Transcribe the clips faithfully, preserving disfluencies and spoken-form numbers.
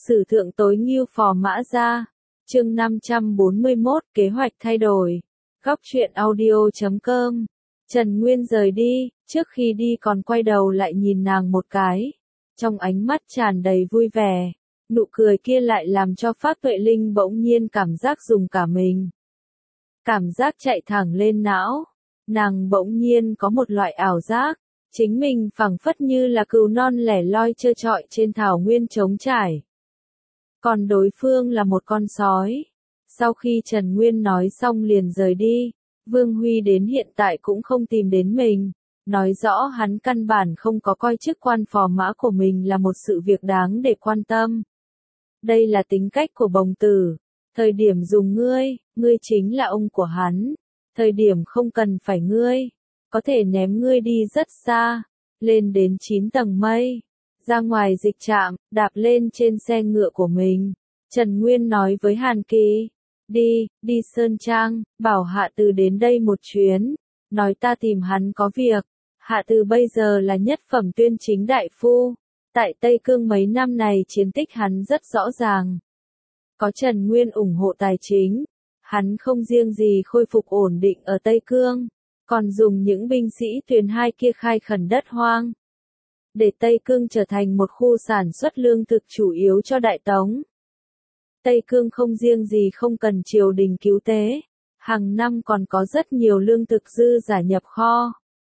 Sử thượng tối ngưu phò mã gia. Chương năm trăm bốn mươi mốt, kế hoạch thay đổi. Góc truyện audio chấm com. Trần Nguyên rời đi, trước khi đi còn quay đầu lại nhìn nàng một cái. Trong ánh mắt tràn đầy vui vẻ, nụ cười kia lại làm cho Pháp Tuệ Linh bỗng nhiên cảm giác dùng cả mình. Cảm giác chạy thẳng lên não, nàng bỗng nhiên có một loại ảo giác, chính mình phảng phất như là cừu non lẻ loi trơ trọi trên thảo nguyên trống trải. Còn đối phương là một con sói. Sau khi Trần Nguyên nói xong liền rời đi, Vương Huy đến hiện tại cũng không tìm đến mình, nói rõ hắn căn bản không có coi chức quan phò mã của mình là một sự việc đáng để quan tâm. Đây là tính cách của bồng tử, thời điểm dùng ngươi, ngươi chính là ông của hắn, thời điểm không cần phải ngươi, có thể ném ngươi đi rất xa, lên đến chín tầng mây. Ra ngoài dịch trạm, đạp lên trên xe ngựa của mình, Trần Nguyên nói với Hàn Kỳ, đi, đi Sơn Trang, bảo Hạ Từ đến đây một chuyến, nói ta tìm hắn có việc. Hạ Từ bây giờ là nhất phẩm tuyên chính đại phu, tại Tây Cương mấy năm này chiến tích hắn rất rõ ràng. Có Trần Nguyên ủng hộ tài chính, hắn không riêng gì khôi phục ổn định ở Tây Cương, còn dùng những binh sĩ thuyền hai kia khai khẩn đất hoang, để Tây Cương trở thành một khu sản xuất lương thực chủ yếu cho Đại Tống. Tây Cương không riêng gì không cần triều đình cứu tế, hàng năm còn có rất nhiều lương thực dư giả nhập kho.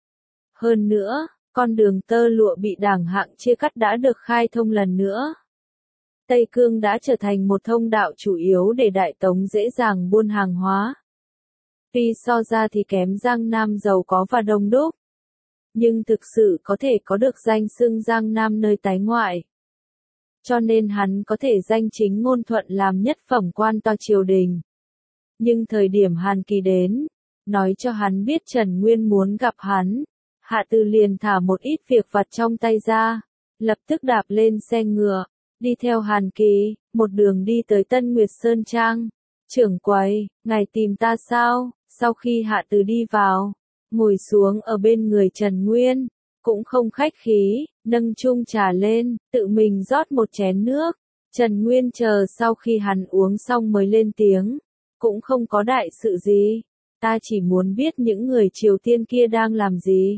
Hơn nữa, con đường tơ lụa bị đảng hạng chia cắt đã được khai thông lần nữa. Tây Cương đã trở thành một thông đạo chủ yếu để Đại Tống dễ dàng buôn hàng hóa. Tuy so ra thì kém Giang Nam giàu có và đông đúc, nhưng thực sự có thể có được danh xưng Giang Nam nơi tái ngoại. Cho nên hắn có thể danh chính ngôn thuận làm nhất phẩm quan to triều đình. Nhưng thời điểm Hàn Kỳ đến, nói cho hắn biết Trần Nguyên muốn gặp hắn, Hạ Từ liền thả một ít việc vặt trong tay ra, lập tức đạp lên xe ngựa, đi theo Hàn Kỳ, một đường đi tới Tân Nguyệt Sơn Trang. Trưởng quầy, ngài tìm ta sao? Sau khi Hạ Từ đi vào, ngồi xuống ở bên người Trần Nguyên, cũng không khách khí, nâng chung trà lên, tự mình rót một chén nước. Trần Nguyên chờ sau khi hắn uống xong mới lên tiếng, cũng không có đại sự gì, ta chỉ muốn biết những người Triều Tiên kia đang làm gì.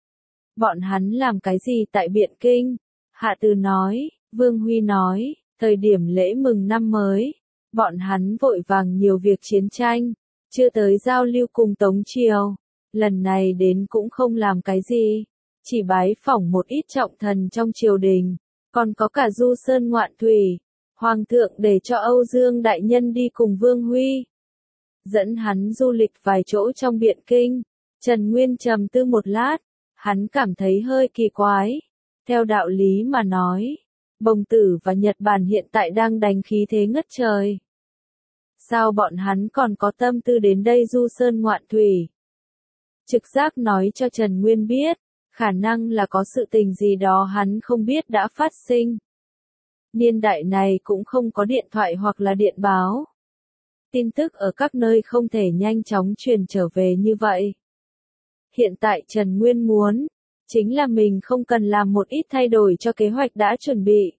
Bọn hắn làm cái gì tại Biện Kinh? Hạ Từ nói, Vương Huy nói, thời điểm lễ mừng năm mới, bọn hắn vội vàng nhiều việc chiến tranh, chưa tới giao lưu cùng Tống Triều. Lần này đến cũng không làm cái gì, chỉ bái phỏng một ít trọng thần trong triều đình, còn có cả du sơn ngoạn thủy. Hoàng thượng để cho Âu Dương đại nhân đi cùng Vương Huy, dẫn hắn du lịch vài chỗ trong Biện Kinh. Trần Nguyên trầm tư một lát, hắn cảm thấy hơi kỳ quái. Theo đạo lý mà nói, bồng tử và Nhật Bản hiện tại đang đánh khí thế ngất trời. Sao bọn hắn còn có tâm tư đến đây du sơn ngoạn thủy? Trực giác nói cho Trần Nguyên biết, khả năng là có sự tình gì đó hắn không biết đã phát sinh. Niên đại này cũng không có điện thoại hoặc là điện báo. Tin tức ở các nơi không thể nhanh chóng truyền trở về như vậy. Hiện tại Trần Nguyên muốn, chính là mình không cần làm một ít thay đổi cho kế hoạch đã chuẩn bị.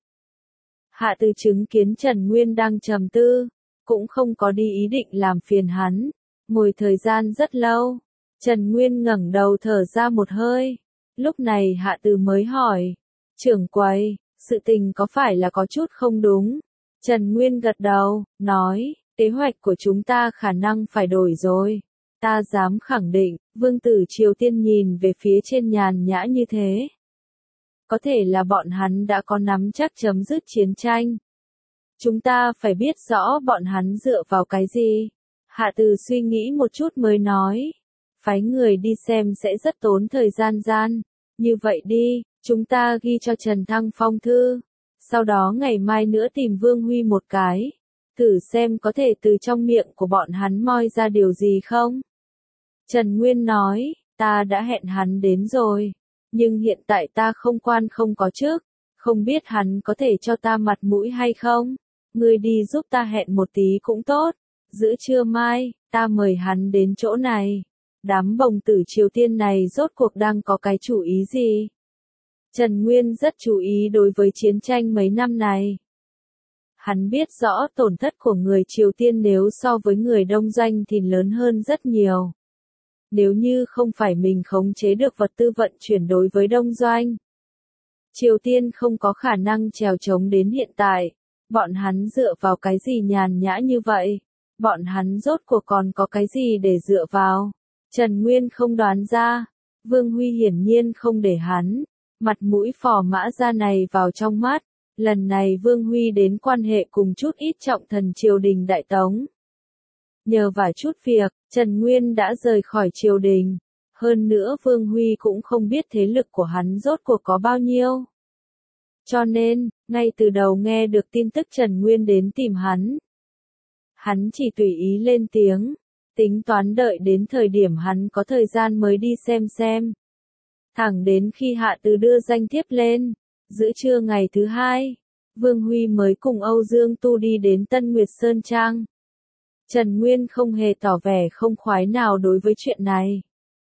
Hạ Từ chứng kiến Trần Nguyên đang trầm tư, cũng không có đi ý định làm phiền hắn, ngồi thời gian rất lâu. Trần Nguyên ngẩng đầu thở ra một hơi, lúc này Hạ Từ mới hỏi, trưởng quầy, sự tình có phải là có chút không đúng? Trần Nguyên gật đầu, nói, kế hoạch của chúng ta khả năng phải đổi rồi. Ta dám khẳng định, vương tử Triều Tiên nhìn về phía trên nhàn nhã như thế. Có thể là bọn hắn đã có nắm chắc chấm dứt chiến tranh. Chúng ta phải biết rõ bọn hắn dựa vào cái gì. Hạ Từ suy nghĩ một chút mới nói, phái người đi xem sẽ rất tốn thời gian gian. Như vậy đi, chúng ta ghi cho Trần Thăng phong thư. Sau đó ngày mai nữa tìm Vương Huy một cái. Thử xem có thể từ trong miệng của bọn hắn moi ra điều gì không? Trần Nguyên nói, ta đã hẹn hắn đến rồi. Nhưng hiện tại ta không quan không có chức. Không biết hắn có thể cho ta mặt mũi hay không? Ngươi đi giúp ta hẹn một tí cũng tốt. Giữa trưa mai, ta mời hắn đến chỗ này. Đám bồng tử Triều Tiên này rốt cuộc đang có cái chủ ý gì? Trần Nguyên rất chú ý đối với chiến tranh mấy năm này. Hắn biết rõ tổn thất của người Triều Tiên nếu so với người Đông Doanh thì lớn hơn rất nhiều. Nếu như không phải mình khống chế được vật tư vận chuyển đối với Đông Doanh, Triều Tiên không có khả năng trèo trống đến hiện tại. Bọn hắn dựa vào cái gì nhàn nhã như vậy? Bọn hắn rốt cuộc còn có cái gì để dựa vào? Trần Nguyên không đoán ra. Vương Huy hiển nhiên không để hắn, mặt mũi phò mã gia này vào trong mắt. Lần này Vương Huy đến quan hệ cùng chút ít trọng thần triều đình Đại Tống. Nhờ vài chút việc, Trần Nguyên đã rời khỏi triều đình. Hơn nữa Vương Huy cũng không biết thế lực của hắn rốt cuộc có bao nhiêu. Cho nên, ngay từ đầu nghe được tin tức Trần Nguyên đến tìm hắn, hắn chỉ tùy ý lên tiếng, tính toán đợi đến thời điểm hắn có thời gian mới đi xem xem. Thẳng đến khi Hạ Từ đưa danh thiếp lên, giữa trưa ngày thứ hai, Vương Huy mới cùng Âu Dương Tu đi đến Tân Nguyệt Sơn Trang. Trần Nguyên không hề tỏ vẻ không khoái nào đối với chuyện này.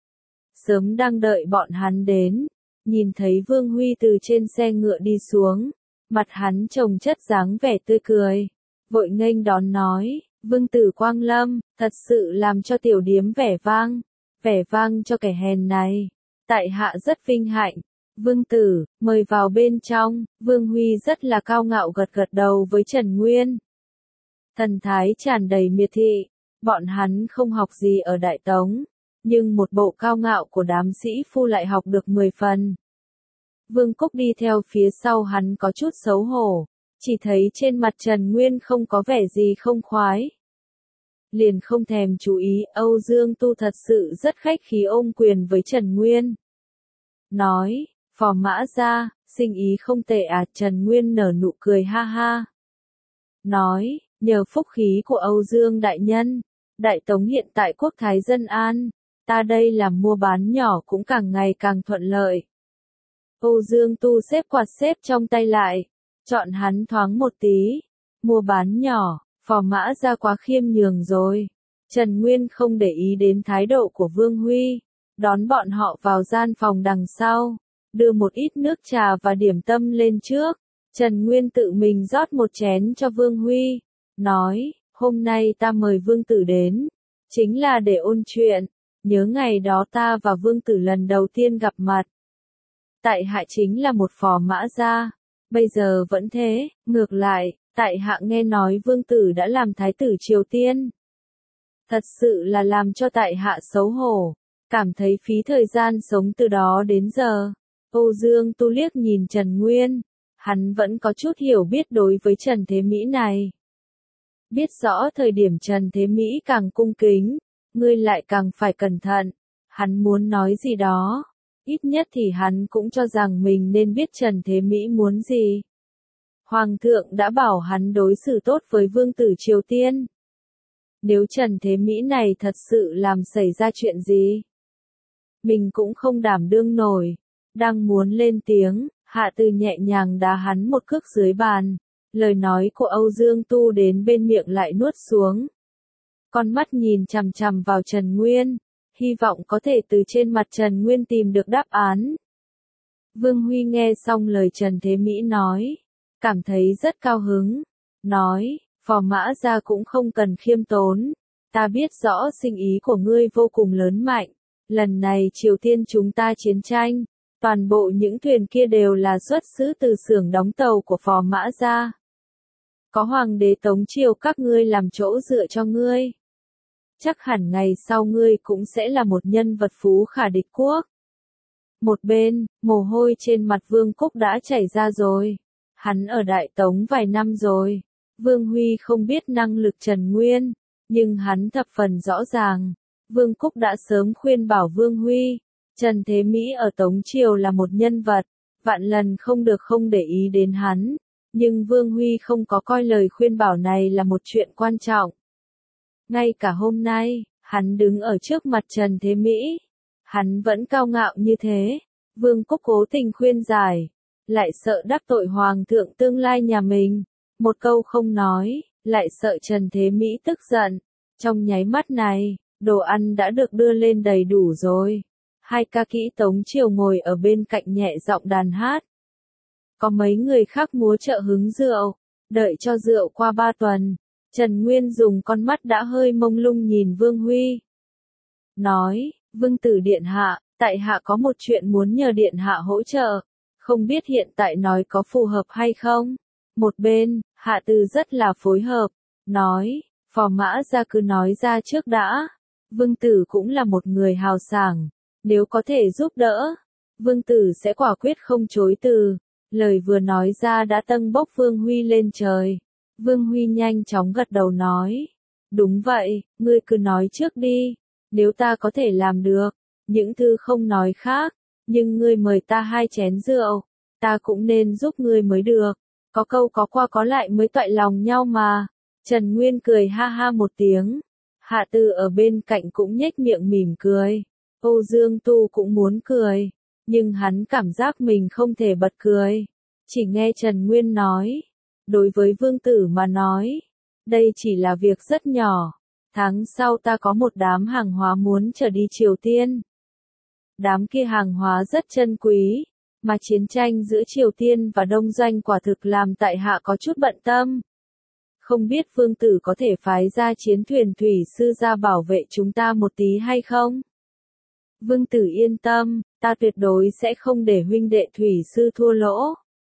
Sớm đang đợi bọn hắn đến, nhìn thấy Vương Huy từ trên xe ngựa đi xuống, mặt hắn trông chất dáng vẻ tươi cười, vội nghênh đón nói, Vương tử Quang Lâm, thật sự làm cho tiểu điếm vẻ vang, vẻ vang cho kẻ hèn này. Tại hạ rất vinh hạnh, Vương tử, mời vào bên trong. Vương Huy rất là cao ngạo gật gật đầu với Trần Nguyên. Thần thái tràn đầy miệt thị, bọn hắn không học gì ở Đại Tống, nhưng một bộ cao ngạo của đám sĩ phu lại học được mười phần. Vương Cúc đi theo phía sau hắn có chút xấu hổ, chỉ thấy trên mặt Trần Nguyên không có vẻ gì không khoái. Liền không thèm chú ý, Âu Dương Tu thật sự rất khách khí ôm quyền với Trần Nguyên. Nói, phò mã ra, sinh ý không tệ à? Trần Nguyên nở nụ cười ha ha. Nói, nhờ phúc khí của Âu Dương đại nhân, Đại Tống hiện tại quốc thái dân an, ta đây làm mua bán nhỏ cũng càng ngày càng thuận lợi. Âu Dương Tu xếp quạt xếp trong tay lại, chọn hắn thoáng một tí. Mua bán nhỏ, phò mã ra quá khiêm nhường rồi. Trần Nguyên không để ý đến thái độ của Vương Huy, đón bọn họ vào gian phòng đằng sau, đưa một ít nước trà và điểm tâm lên trước. Trần Nguyên tự mình rót một chén cho Vương Huy, nói, hôm nay ta mời Vương Tử đến, chính là để ôn chuyện, nhớ ngày đó ta và Vương Tử lần đầu tiên gặp mặt. Tại hạ chính là một phò mã gia, bây giờ vẫn thế, ngược lại, tại hạ nghe nói Vương Tử đã làm thái tử Triều Tiên. Thật sự là làm cho tại hạ xấu hổ, cảm thấy phí thời gian sống từ đó đến giờ. Âu Dương Tu liếc nhìn Trần Nguyên, hắn vẫn có chút hiểu biết đối với Trần Thế Mỹ này. Biết rõ thời điểm Trần Thế Mỹ càng cung kính, ngươi lại càng phải cẩn thận. Hắn muốn nói gì đó, ít nhất thì hắn cũng cho rằng mình nên biết Trần Thế Mỹ muốn gì. Hoàng thượng đã bảo hắn đối xử tốt với Vương tử Triều Tiên. Nếu Trần Thế Mỹ này thật sự làm xảy ra chuyện gì, mình cũng không đảm đương nổi. Đang muốn lên tiếng, Hạ Từ nhẹ nhàng đá hắn một cước dưới bàn. Lời nói của Âu Dương Tu đến bên miệng lại nuốt xuống. Con mắt nhìn chằm chằm vào Trần Nguyên, hy vọng có thể từ trên mặt Trần Nguyên tìm được đáp án. Vương Huy nghe xong lời Trần Thế Mỹ nói, cảm thấy rất cao hứng. Nói, phò mã gia cũng không cần khiêm tốn. Ta biết rõ sinh ý của ngươi vô cùng lớn mạnh. Lần này Triều Tiên chúng ta chiến tranh, toàn bộ những thuyền kia đều là xuất xứ từ xưởng đóng tàu của phò mã gia. Có Hoàng đế Tống Triều các ngươi làm chỗ dựa cho ngươi. Chắc hẳn ngày sau ngươi cũng sẽ là một nhân vật phú khả địch quốc. Một bên, mồ hôi trên mặt Vương Cúc đã chảy ra rồi. Hắn ở Đại Tống vài năm rồi. Vương Huy không biết năng lực Trần Nguyên, nhưng hắn thập phần rõ ràng. Vương Cúc đã sớm khuyên bảo Vương Huy, Trần Thế Mỹ ở Tống Triều là một nhân vật, vạn lần không được không để ý đến hắn. Nhưng Vương Huy không có coi lời khuyên bảo này là một chuyện quan trọng. Ngay cả hôm nay, hắn đứng ở trước mặt Trần Thế Mỹ, hắn vẫn cao ngạo như thế. Vương Cúc cố tình khuyên giải, lại sợ đắc tội Hoàng thượng tương lai nhà mình. Một câu không nói, lại sợ Trần Thế Mỹ tức giận. Trong nháy mắt này, đồ ăn đã được đưa lên đầy đủ rồi. Hai ca kỹ Tống Triều ngồi ở bên cạnh nhẹ giọng đàn hát. Có mấy người khác múa trợ hứng rượu, Đợi cho rượu qua ba tuần, Trần Nguyên dùng con mắt đã hơi mông lung nhìn Vương Huy. Nói, Vương tử điện hạ, tại hạ có một chuyện muốn nhờ điện hạ hỗ trợ, không biết hiện tại nói có phù hợp hay không? Một bên, Hạ Từ rất là phối hợp, nói, Phò Mã Gia cứ nói ra trước đã. Vương tử cũng là một người hào sảng, nếu có thể giúp đỡ, Vương tử sẽ quả quyết không chối từ. Lời vừa nói ra đã tâng bốc Vương Huy lên trời. Vương Huy nhanh chóng gật đầu nói, đúng vậy, ngươi cứ nói trước đi, nếu ta có thể làm được, những thứ không nói khác, nhưng ngươi mời ta hai chén rượu, ta cũng nên giúp ngươi mới được, có câu có qua có lại mới toại lòng nhau mà. Trần Nguyên cười ha ha một tiếng, Hạ Từ ở bên cạnh cũng nhếch miệng mỉm cười, Âu Dương Tu cũng muốn cười, nhưng hắn cảm giác mình không thể bật cười, chỉ nghe Trần Nguyên nói, đối với Vương tử mà nói, đây chỉ là việc rất nhỏ, tháng sau ta có một đám hàng hóa muốn trở đi Triều Tiên. Đám kia hàng hóa rất chân quý, mà chiến tranh giữa Triều Tiên và Đông Doanh quả thực làm tại hạ có chút bận tâm. Không biết Vương tử có thể phái ra chiến thuyền thủy sư ra bảo vệ chúng ta một tí hay không? Vương tử yên tâm, ta tuyệt đối sẽ không để huynh đệ thủy sư thua lỗ.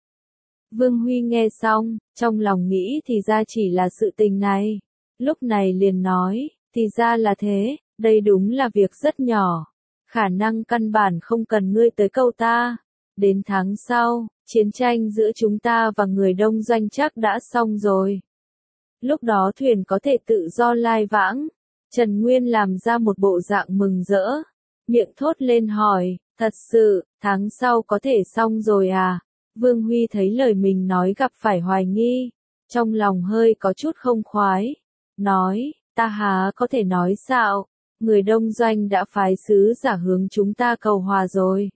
Vương Huy nghe xong, trong lòng nghĩ thì ra chỉ là sự tình này. Lúc này liền nói, thì ra là thế, đây đúng là việc rất nhỏ. Khả năng căn bản không cần ngươi tới câu ta. Đến tháng sau, chiến tranh giữa chúng ta và người Đông Doanh chắc đã xong rồi. Lúc đó thuyền có thể tự do lai vãng. Trần Nguyên làm ra một bộ dạng mừng rỡ. Miệng thốt lên hỏi, thật sự, tháng sau có thể xong rồi à? Vương Huy thấy lời mình nói gặp phải hoài nghi, trong lòng hơi có chút không khoái, nói, ta há có thể nói xạo, người Đông Doanh đã phái sứ giả hướng chúng ta cầu hòa rồi.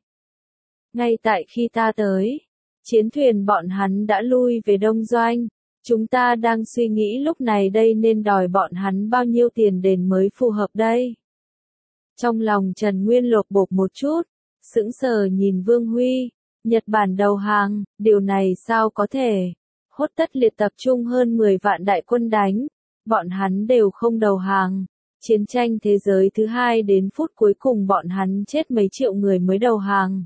Ngay tại khi ta tới, chiến thuyền bọn hắn đã lui về Đông Doanh, chúng ta đang suy nghĩ lúc này đây nên đòi bọn hắn bao nhiêu tiền đền mới phù hợp đây. Trong lòng Trần Nguyên lột bột một chút, sững sờ nhìn Vương Huy. Nhật Bản đầu hàng, điều này sao có thể? Hốt Tất Liệt tập trung hơn mười vạn đại quân đánh, bọn hắn đều không đầu hàng. Chiến tranh thế giới thứ hai đến phút cuối cùng bọn hắn chết mấy triệu người mới đầu hàng.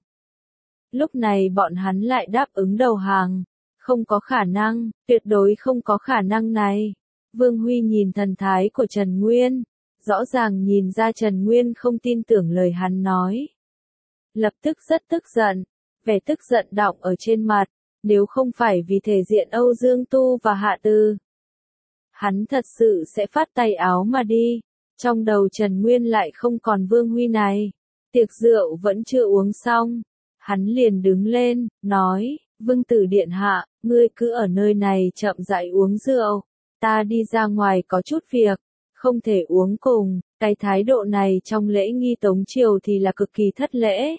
Lúc này bọn hắn lại đáp ứng đầu hàng. Không có khả năng, tuyệt đối không có khả năng này. Vương Huy nhìn thần thái của Trần Nguyên, rõ ràng nhìn ra Trần Nguyên không tin tưởng lời hắn nói. Lập tức rất tức giận. Vẻ tức giận đọng ở trên mặt, nếu không phải vì thể diện Âu Dương Tu và Hạ Từ, hắn thật sự sẽ phát tay áo mà đi. Trong đầu Trần Nguyên lại không còn Vương Huy này. Tiệc rượu vẫn chưa uống xong, hắn liền đứng lên, nói, Vương tử điện hạ, ngươi cứ ở nơi này chậm rãi uống rượu, ta đi ra ngoài có chút việc, không thể uống cùng. Cái thái độ này trong lễ nghi Tống Triều thì là cực kỳ thất lễ.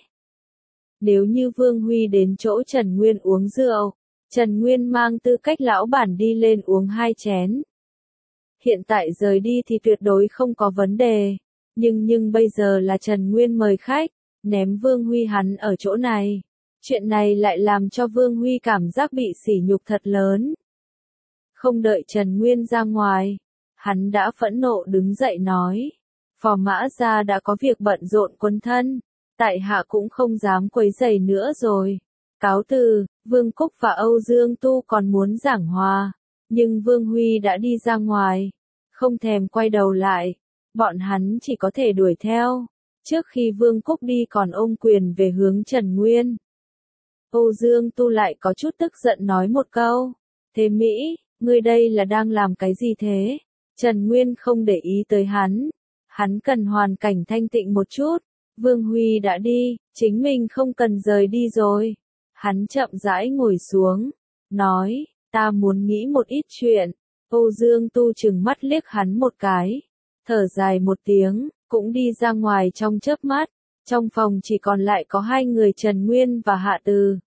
Nếu như Vương Huy đến chỗ Trần Nguyên uống rượu, Trần Nguyên mang tư cách lão bản đi lên uống hai chén. Hiện tại rời đi thì tuyệt đối không có vấn đề, nhưng nhưng bây giờ là Trần Nguyên mời khách, ném Vương Huy hắn ở chỗ này. Chuyện này lại làm cho Vương Huy cảm giác bị sỉ nhục thật lớn. Không đợi Trần Nguyên ra ngoài, hắn đã phẫn nộ đứng dậy nói, Phò Mã Gia đã có việc bận rộn quân thân. Tại hạ cũng không dám quấy rầy nữa rồi. Cáo từ, Vương Cúc và Âu Dương Tu còn muốn giảng hòa, nhưng Vương Huy đã đi ra ngoài, không thèm quay đầu lại, bọn hắn chỉ có thể đuổi theo. Trước khi Vương Cúc đi còn ôm quyền về hướng Trần Nguyên. Âu Dương Tu lại có chút tức giận nói một câu, thế Mỹ, ngươi đây là đang làm cái gì thế? Trần Nguyên không để ý tới hắn, hắn cần hoàn cảnh thanh tịnh một chút. Vương Huy đã đi, chính mình không cần rời đi rồi. Hắn chậm rãi ngồi xuống, nói, ta muốn nghĩ một ít chuyện. Âu Dương Tu chừng mắt liếc hắn một cái, thở dài một tiếng, cũng đi ra ngoài trong chớp mắt. Trong phòng chỉ còn lại có hai người Trần Nguyên và Hạ Từ.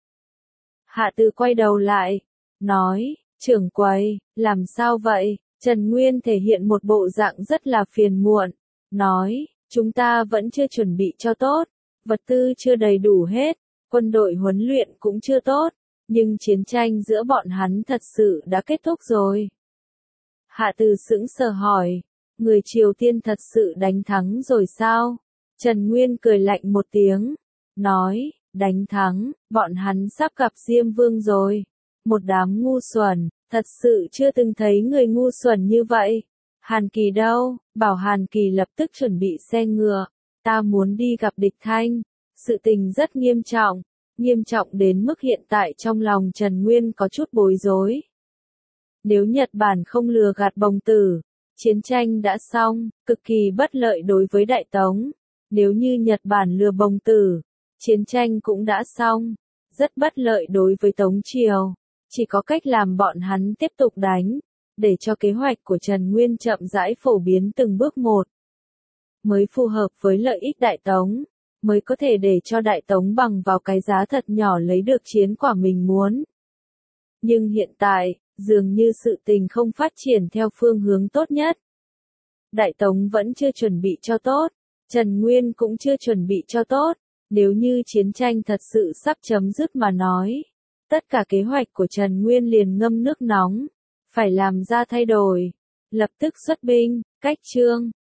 Hạ Từ quay đầu lại, nói, trưởng quầy, làm sao vậy? Trần Nguyên thể hiện một bộ dạng rất là phiền muộn, nói, chúng ta vẫn chưa chuẩn bị cho tốt, vật tư chưa đầy đủ hết, quân đội huấn luyện cũng chưa tốt, Nhưng chiến tranh giữa bọn hắn thật sự đã kết thúc rồi. Hạ Từ sững sờ hỏi, người Triều Tiên thật sự đánh thắng rồi sao? Trần Nguyên cười lạnh một tiếng, nói, đánh thắng, bọn hắn sắp gặp Diêm Vương rồi. Một đám ngu xuẩn, thật sự chưa từng thấy người ngu xuẩn như vậy. Hàn Kỳ đâu? Bảo Hàn Kỳ lập tức chuẩn bị xe ngựa. Ta muốn đi gặp địch Thanh. Sự tình rất nghiêm trọng, nghiêm trọng đến mức hiện tại trong lòng Trần Nguyên có chút bối rối. Nếu Nhật Bản không lừa gạt Bồng Tử, chiến tranh đã xong, cực kỳ bất lợi đối với Đại Tống. Nếu như Nhật Bản lừa Bồng Tử, chiến tranh cũng đã xong, rất bất lợi đối với Tống Triều. Chỉ có cách làm bọn hắn tiếp tục đánh, để cho kế hoạch của Trần Nguyên chậm rãi phổ biến từng bước một. Mới phù hợp với lợi ích Đại Tống, mới có thể để cho Đại Tống bằng vào cái giá thật nhỏ lấy được chiến quả mình muốn. Nhưng hiện tại, dường như sự tình không phát triển theo phương hướng tốt nhất. Đại Tống vẫn chưa chuẩn bị cho tốt, Trần Nguyên cũng chưa chuẩn bị cho tốt, nếu như chiến tranh thật sự sắp chấm dứt mà nói. Tất cả kế hoạch của Trần Nguyên liền ngâm nước nóng, phải làm ra thay đổi, lập tức xuất binh, cách chương.